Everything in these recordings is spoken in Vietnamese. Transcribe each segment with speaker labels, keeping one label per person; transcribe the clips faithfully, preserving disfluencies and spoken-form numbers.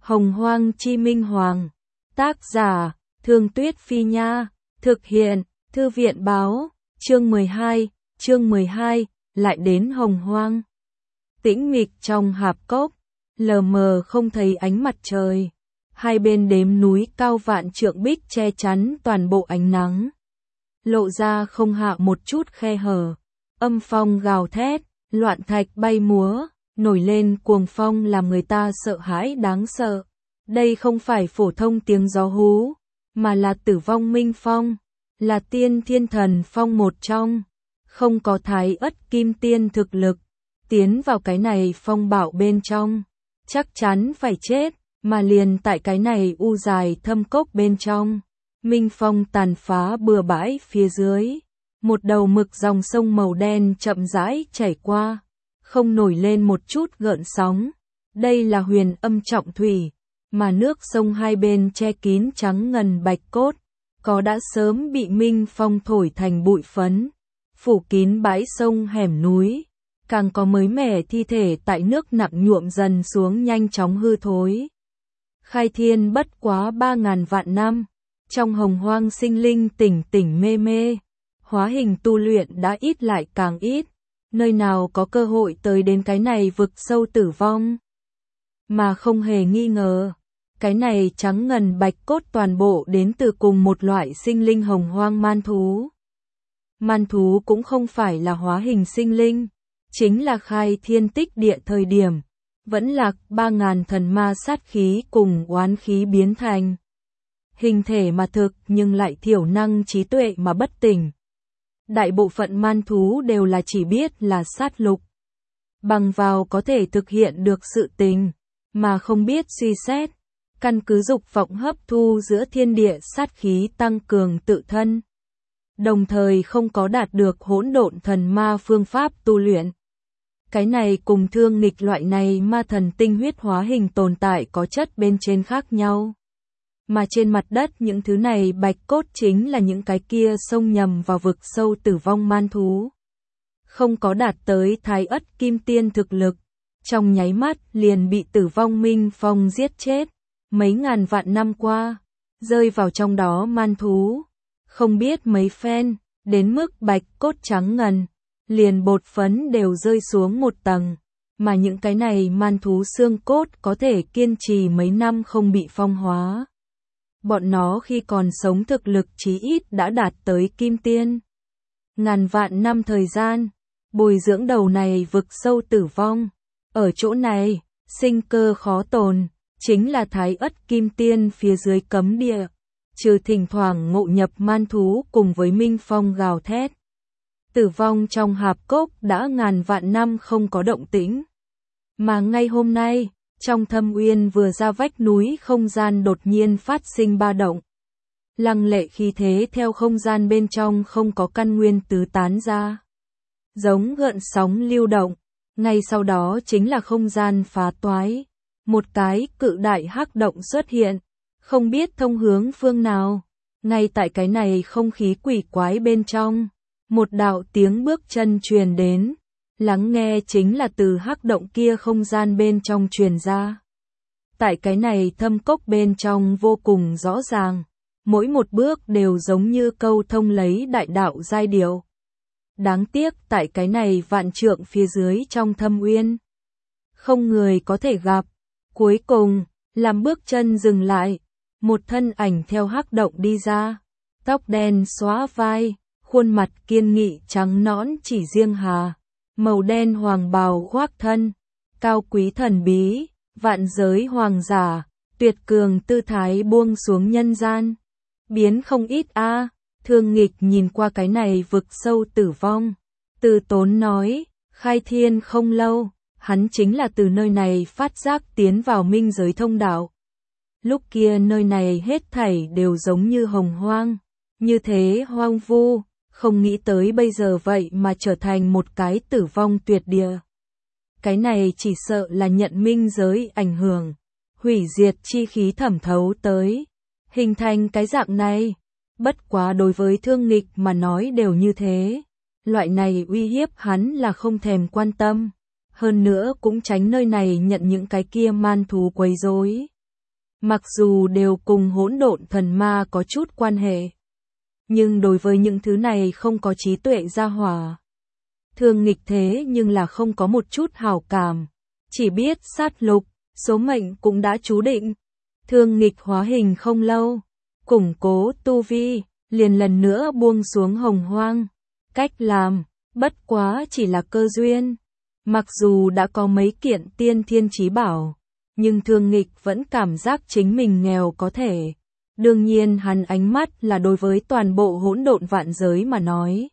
Speaker 1: Hồng Hoang Chi Minh Hoàng. Tác giả, Thương Tuyết Phi Nha. Thực hiện, Thư viện Báo. Chương mười hai, chương mười hai, lại đến Hồng Hoang. Tĩnh mịch trong hạp cốc, lờ mờ không thấy ánh mặt trời. Hai bên đếm núi cao vạn trượng bích che chắn toàn bộ ánh nắng. Lộ ra không hạ một chút khe hở. Âm phong gào thét, loạn thạch bay múa, nổi lên cuồng phong làm người ta sợ hãi đáng sợ. Đây không phải phổ thông tiếng gió hú, mà là tử vong minh phong, là tiên thiên thần phong một trong. Không có thái ất kim tiên thực lực, tiến vào cái này phong bạo bên trong, chắc chắn phải chết, mà liền tại cái này u dài thâm cốc bên trong. Minh phong tàn phá bừa bãi phía dưới, một đầu mực dòng sông màu đen chậm rãi chảy qua, không nổi lên một chút gợn sóng. Đây là huyền âm trọng thủy, mà nước sông hai bên che kín trắng ngần bạch cốt, có đã sớm bị minh phong thổi thành bụi phấn, phủ kín bãi sông hẻm núi, càng có mới mẻ thi thể tại nước nặng nhuộm dần xuống nhanh chóng hư thối. Khai thiên bất quá ba ngàn vạn năm, trong hồng hoang sinh linh tỉnh tỉnh mê mê, hóa hình tu luyện đã ít lại càng ít, nơi nào có cơ hội tới đến cái này vực sâu tử vong. Mà không hề nghi ngờ, cái này trắng ngần bạch cốt toàn bộ đến từ cùng một loại sinh linh hồng hoang man thú. Man thú cũng không phải là hóa hình sinh linh, chính là khai thiên tích địa thời điểm, vẫn lạc ba ngàn thần ma sát khí cùng oán khí biến thành. Hình thể mà thực nhưng lại thiểu năng trí tuệ mà bất tỉnh. Đại bộ phận man thú đều là chỉ biết là sát lục, bằng vào có thể thực hiện được sự tình, mà không biết suy xét, căn cứ dục vọng hấp thu giữa thiên địa sát khí tăng cường tự thân. Đồng thời không có đạt được hỗn độn thần ma phương pháp tu luyện. Cái này cùng thương nghịch loại này ma thần tinh huyết hóa hình tồn tại có chất bên trên khác nhau. Mà trên mặt đất những thứ này bạch cốt chính là những cái kia xông nhầm vào vực sâu tử vong man thú. Không có đạt tới thái ất kim tiên thực lực, trong nháy mắt liền bị tử vong minh phong giết chết. Mấy ngàn vạn năm qua, rơi vào trong đó man thú, không biết mấy phen, đến mức bạch cốt trắng ngần, liền bột phấn đều rơi xuống một tầng, mà những cái này man thú xương cốt có thể kiên trì mấy năm không bị phong hóa. Bọn nó khi còn sống thực lực chí ít đã đạt tới kim tiên. Ngàn vạn năm thời gian, bồi dưỡng đầu này vực sâu tử vong. Ở chỗ này, sinh cơ khó tồn, chính là thái ất kim tiên phía dưới cấm địa. Trừ thỉnh thoảng ngộ nhập man thú cùng với minh phong gào thét. Tử vong trong hạp cốc đã ngàn vạn năm không có động tĩnh. Mà ngay hôm nay, trong thâm uyên vừa ra vách núi không gian đột nhiên phát sinh ba động. Lăng lệ khí thế theo không gian bên trong không có căn nguyên tứ tán ra. Giống gợn sóng lưu động, ngay sau đó chính là không gian phá toái. Một cái cự đại hắc động xuất hiện, không biết thông hướng phương nào. Ngay tại cái này không khí quỷ quái bên trong, một đạo tiếng bước chân truyền đến. Lắng nghe chính là từ hắc động kia không gian bên trong truyền ra. Tại cái này thâm cốc bên trong vô cùng rõ ràng, mỗi một bước đều giống như câu thông lấy đại đạo giai điệu. Đáng tiếc tại cái này vạn trượng phía dưới trong thâm uyên, không người có thể gặp. Cuối cùng, làm bước chân dừng lại, một thân ảnh theo hắc động đi ra, tóc đen xóa vai, khuôn mặt kiên nghị trắng nõn chỉ riêng hà. Màu đen hoàng bào khoác thân, cao quý thần bí, vạn giới hoàng giả, tuyệt cường tư thái buông xuống nhân gian. Biến không ít a. À, Thương nghịch nhìn qua cái này vực sâu tử vong. Từ tốn nói, khai thiên không lâu, hắn chính là từ nơi này phát giác tiến vào minh giới thông đạo. Lúc kia nơi này hết thảy đều giống như hồng hoang, như thế hoang vu. Không nghĩ tới bây giờ vậy mà trở thành một cái tử vong tuyệt địa. Cái này chỉ sợ là nhận minh giới ảnh hưởng, hủy diệt chi khí thẩm thấu tới, hình thành cái dạng này. Bất quá đối với thương nghịch mà nói đều như thế. Loại này uy hiếp hắn là không thèm quan tâm. Hơn nữa cũng tránh nơi này nhận những cái kia man thú quấy rối. mặc dù đều cùng hỗn độn thần ma có chút quan hệ. Nhưng đối với những thứ này không có trí tuệ gia hỏa. Thương Nghịch thế nhưng là không có một chút hảo cảm. Chỉ biết sát lục, số mệnh cũng đã chú định. Thương Nghịch hóa hình không lâu, củng cố tu vi, liền lần nữa buông xuống hồng hoang. Cách làm, bất quá chỉ là cơ duyên. Mặc dù đã có mấy kiện tiên thiên chí bảo, nhưng Thương Nghịch vẫn cảm giác chính mình nghèo có thể. Đương nhiên hắn ánh mắt là đối với toàn bộ hỗn độn vạn giới mà nói.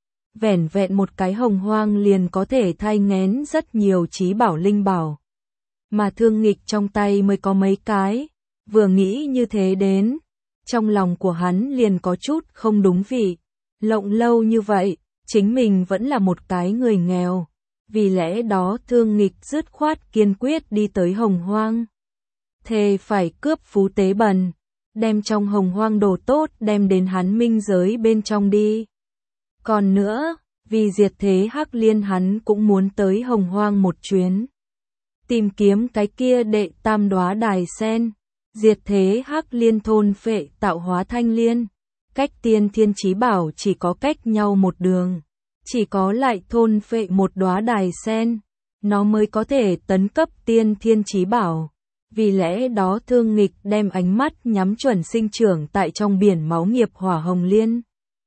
Speaker 1: Vẻn vẹn một cái hồng hoang liền có thể thay ngén rất nhiều chí bảo linh bảo. Mà Thương Nghịch trong tay mới có mấy cái, vừa nghĩ như thế đến, trong lòng của hắn liền có chút không đúng vị. Lộng lâu như vậy, chính mình vẫn là một cái người nghèo. Vì lẽ đó Thương Nghịch dứt khoát kiên quyết đi tới hồng hoang. Thề phải cướp phú tế bần, đem trong hồng hoang đồ tốt đem đến hắn minh giới bên trong đi. Còn nữa, vì diệt thế Hắc Liên hắn cũng muốn tới hồng hoang một chuyến. Tìm kiếm cái kia đệ tam đóa đài sen, diệt thế Hắc Liên thôn phệ tạo hóa thanh liên. Cách tiên thiên chí bảo chỉ có cách nhau một đường. Chỉ có lại thôn phệ một đóa đài sen, nó mới có thể tấn cấp tiên thiên chí bảo. Vì lẽ đó Thương Nghịch đem ánh mắt nhắm chuẩn sinh trưởng tại trong biển máu nghiệp hỏa hồng liên.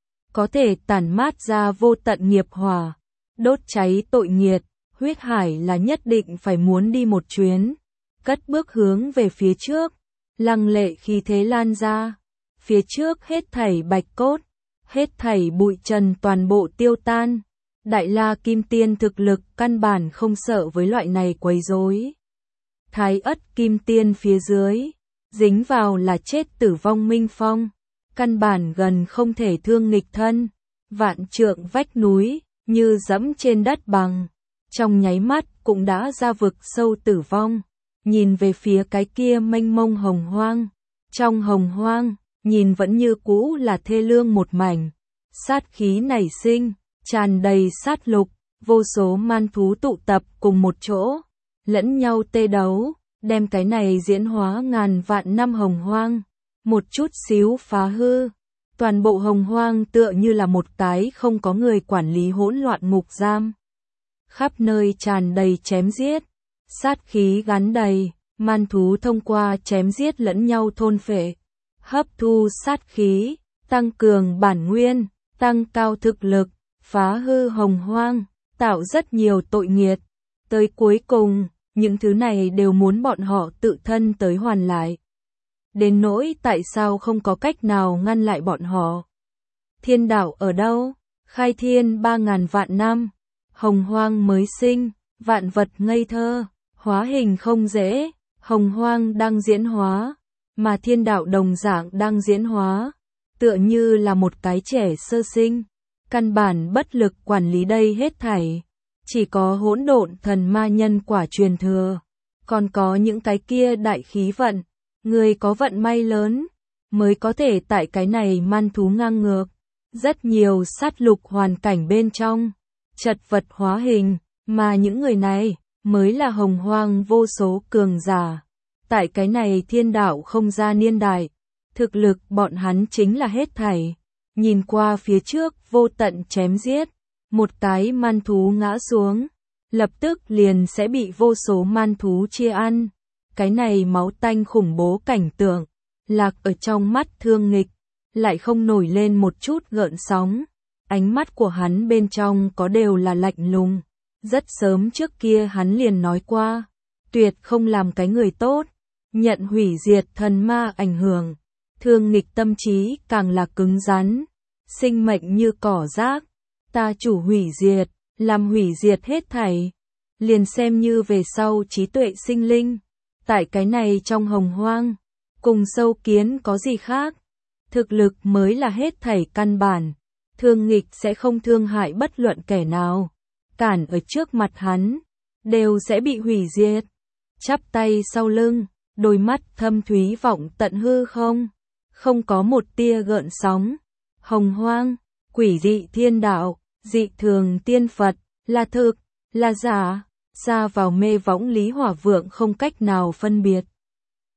Speaker 1: Có thể tản mát ra vô tận nghiệp hỏa, đốt cháy tội nghiệt, huyết hải là nhất định phải muốn đi một chuyến. Cất bước hướng về phía trước, lăng lệ khí thế lan ra. Phía trước hết thảy bạch cốt, hết thảy bụi trần toàn bộ tiêu tan. Đại La Kim Tiên thực lực căn bản không sợ với loại này quấy rối. Thái Ất Kim Tiên phía dưới, dính vào là chết tử vong minh phong. Căn bản gần không thể Thương Nghịch thân. Vạn trượng vách núi, như dẫm trên đất bằng. Trong nháy mắt cũng đã ra vực sâu tử vong. Nhìn về phía cái kia mênh mông hồng hoang. Trong hồng hoang, nhìn vẫn như cũ là thê lương một mảnh. Sát khí nảy sinh, tràn đầy sát lục, vô số man thú tụ tập cùng một chỗ, lẫn nhau tê đấu, đem cái này diễn hóa ngàn vạn năm hồng hoang, một chút xíu phá hư. Toàn bộ hồng hoang tựa như là một cái không có người quản lý hỗn loạn ngục giam. Khắp nơi tràn đầy chém giết, sát khí gắn đầy, man thú thông qua chém giết lẫn nhau thôn phệ, hấp thu sát khí, tăng cường bản nguyên, tăng cao thực lực, phá hư hồng hoang, tạo rất nhiều tội nghiệt. Tới cuối cùng, những thứ này đều muốn bọn họ tự thân tới hoàn lại. Đến nỗi tại sao không có cách nào ngăn lại bọn họ. Thiên đạo ở đâu? Khai thiên ba ngàn vạn năm, hồng hoang mới sinh, vạn vật ngây thơ, hóa hình không dễ, hồng hoang đang diễn hóa, mà thiên đạo đồng dạng đang diễn hóa, tựa như là một cái trẻ sơ sinh, căn bản bất lực quản lý đây hết thảy. Chỉ có hỗn độn thần ma nhân quả truyền thừa, còn có những cái kia đại khí vận, người có vận may lớn, mới có thể tại cái này man thú ngang ngược, rất nhiều sát lục hoàn cảnh bên trong, chật vật hóa hình, mà những người này, mới là hồng hoang vô số cường giả. Tại cái này thiên đạo không gian niên đại, thực lực bọn hắn chính là hết thảy. Nhìn qua phía trước vô tận chém giết, một cái man thú ngã xuống, lập tức liền sẽ bị vô số man thú chia ăn. Cái này máu tanh khủng bố cảnh tượng, lạc ở trong mắt Thương Nghịch, lại không nổi lên một chút gợn sóng. Ánh mắt của hắn bên trong có đều là lạnh lùng. Rất sớm trước kia hắn liền nói qua, tuyệt không làm cái người tốt, nhận hủy diệt thần ma ảnh hưởng. Thương Nghịch tâm trí càng là cứng rắn, sinh mệnh như cỏ rác, ta chủ hủy diệt, làm hủy diệt hết thảy, liền xem như về sau trí tuệ sinh linh, tại cái này trong hồng hoang, cùng sâu kiến có gì khác, thực lực mới là hết thảy căn bản. Thương Nghịch sẽ không thương hại bất luận kẻ nào, cản ở trước mặt hắn, đều sẽ bị hủy diệt. Chắp tay sau lưng, đôi mắt thâm thúy vọng tận hư không, không có một tia gợn sóng. Hồng hoang, quỷ dị thiên đạo, dị thường tiên Phật, là thực, là giả, xa vào mê võng Lý Hỏa Vượng không cách nào phân biệt.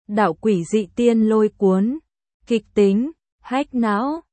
Speaker 1: đạo quỷ dị tiên lôi cuốn, kịch tính, hack não.